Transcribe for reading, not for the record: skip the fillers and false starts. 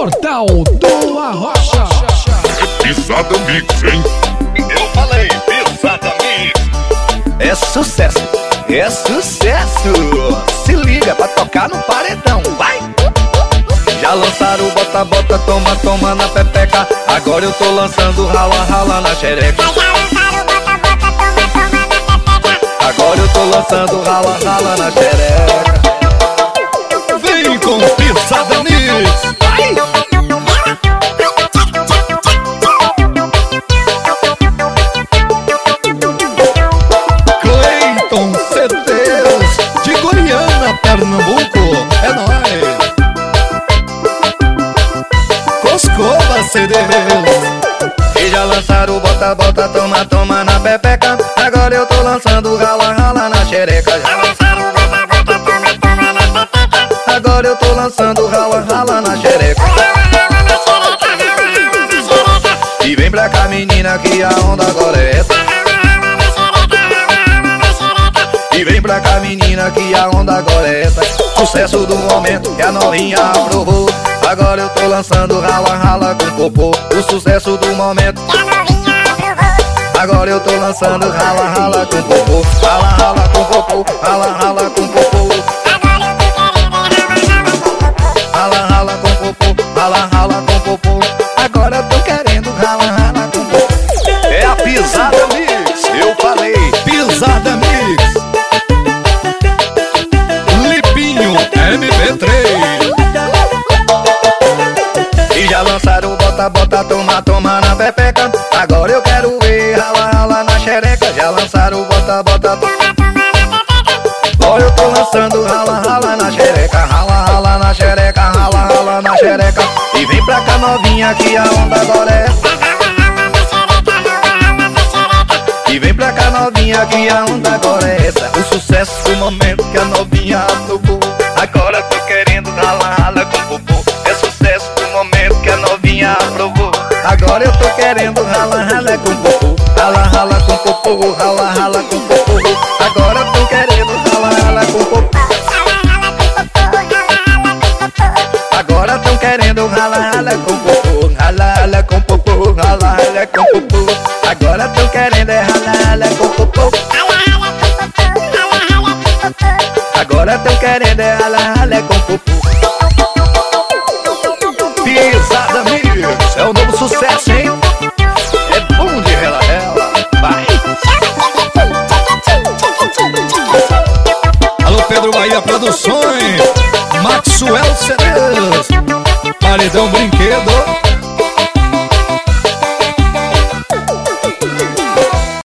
Portal do Arrocha. Pisada Mix, hein? Eu falei, Pisada Mix. É sucesso, é sucesso. Se liga pra tocar no paredão, vai! Já lançaram o bota, bota, toma, toma na pepeca. Agora eu tô lançando rala, rala na xereca. Agora eu tô lançando rala, rala na xereca. Vem com Pisada Mix, vai! Cleiton CDs de Goiânia, Pernambuco, é nóis! Coscova CDs. E já lançaram o bota, bota, toma, toma na pepeca. Agora eu tô lançando rala, rala na xereca. Já lançaram o bota, bota, toma, toma na pepeca. Agora eu tô lançando rala, rala na xereca. E vem pra cá, menina, que a onda agora é essa. E vem pra cá, menina, que a onda agora é essa. Sucesso do momento que a novinha aprovou. Agora eu tô lançando rala, rala com popô. O sucesso do momento que a novinha aprovou. Agora eu tô lançando rala, rala com popô. Rala, rala com popô, rala, rala com popô. Rala, rala com popô, rala, rala com popô. Agora eu tô querendo rala, rala com popô. É a Pisada Mix, eu falei, Pisada Mix. Lipinho MP3. E já lançaram o bota, bota, toma, toma na pepeca. Agora eu quero ver rala, rala na xereca. Já lançaram o bota, bota, toma, toma na pepeca. Agora eu tô lançando rala, rala na xereca. Rala, rala na xereca, rala, rala na xereca. E vem pra cá, novinha, que a onda agora é essa. E vem pra cá, novinha, que a onda agora é essa. O sucesso do momento que a novinha aprovou. Agora tô querendo rala, rala com popô. É sucesso do momento que a novinha aprovou. Agora eu tô querendo rala, rala com popô. Rala, rala com popô, rala, rala com popô. Agora eu tô querendo rala, rala com popô. Agora tão querendo rala, rala com popô. Rala, rala com popô, rala, rala com popô. Agora tão querendo é rala, rala com popô. Agora tão querendo é rala, rala com popô. Pisada Mix, é o novo sucesso, hein? É bom de rela, rela, vai! Alô, Pedro Bahia Produções, Maxwell CDs, Paredão Brinquedo.